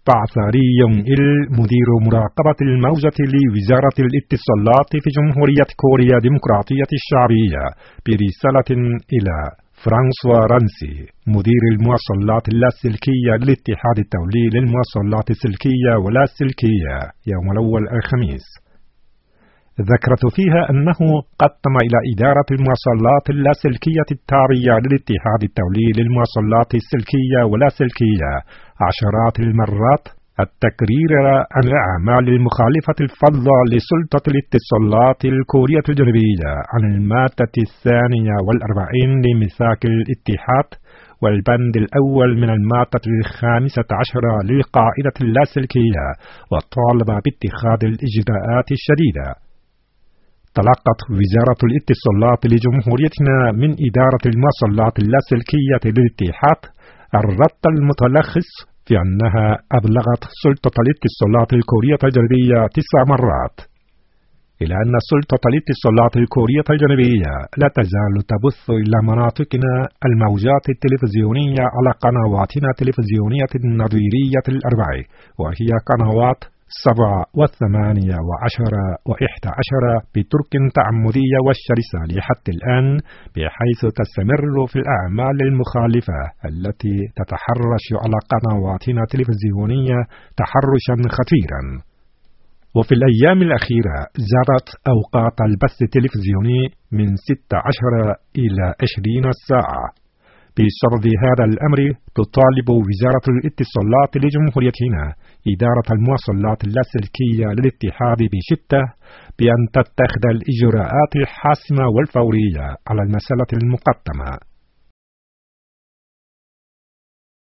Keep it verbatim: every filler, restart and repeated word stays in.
بعثري المدير مراقبة الموجة لوزارة الاتصالات في جمهورية كوريا الديمقراطية الشعبية برسالة إلى فرانسوا رانسي مدير المواصلات اللاسلكية للاتحاد الدولي للمواصلات السلكية واللاسلكية يوم الأول الخميس. ذكرت فيها أنه قدم إلى إدارة المواصلات اللاسلكية التابعة للاتحاد الدولي للمواصلات السلكية واللاسلكية عشرات المرات التقرير عن الأعمال المخالفة الفظة لسلطة الاتصالات الكورية الجنوبية عن المادة الثانية والأربعين لميثاق الاتحاد والبند الأول من المادة الخامسة عشرة للقاعدة اللاسلكية، وطالب باتخاذ الإجراءات الشديدة. تلقت وزارة الاتصالات لجمهوريتنا من إدارة المواصلات اللاسلكية للاتحاد الرد المتلخص في أنها أبلغت سلطة الاتصالات الكورية الجنوبية تسع مرات، إلى أن سلطة الاتصالات الكورية الجنوبية لا تزال تبث إلى مناطقنا الموجات التلفزيونية على قنواتنا التلفزيونية النظيرية الأربع، وهي قنوات سبعة وثمانية وعشرة وإحدى عشرة بترك تعمدية والشرسة لحد الآن، بحيث تستمر في الأعمال المخالفة التي تتحرش على قنواتنا التلفزيونية تحرشا خطيرا. وفي الأيام الأخيرة زادت أوقات البث التلفزيوني من ستة عشر إلى عشرين ساعة. بشرط هذا الأمر تطالب وزارة الاتصالات لجمهوريتنا إدارة المواصلات اللاسلكية للاتحاد بشدة بأن تتخذ الإجراءات الحاسمة والفورية على المسألة المقدمة.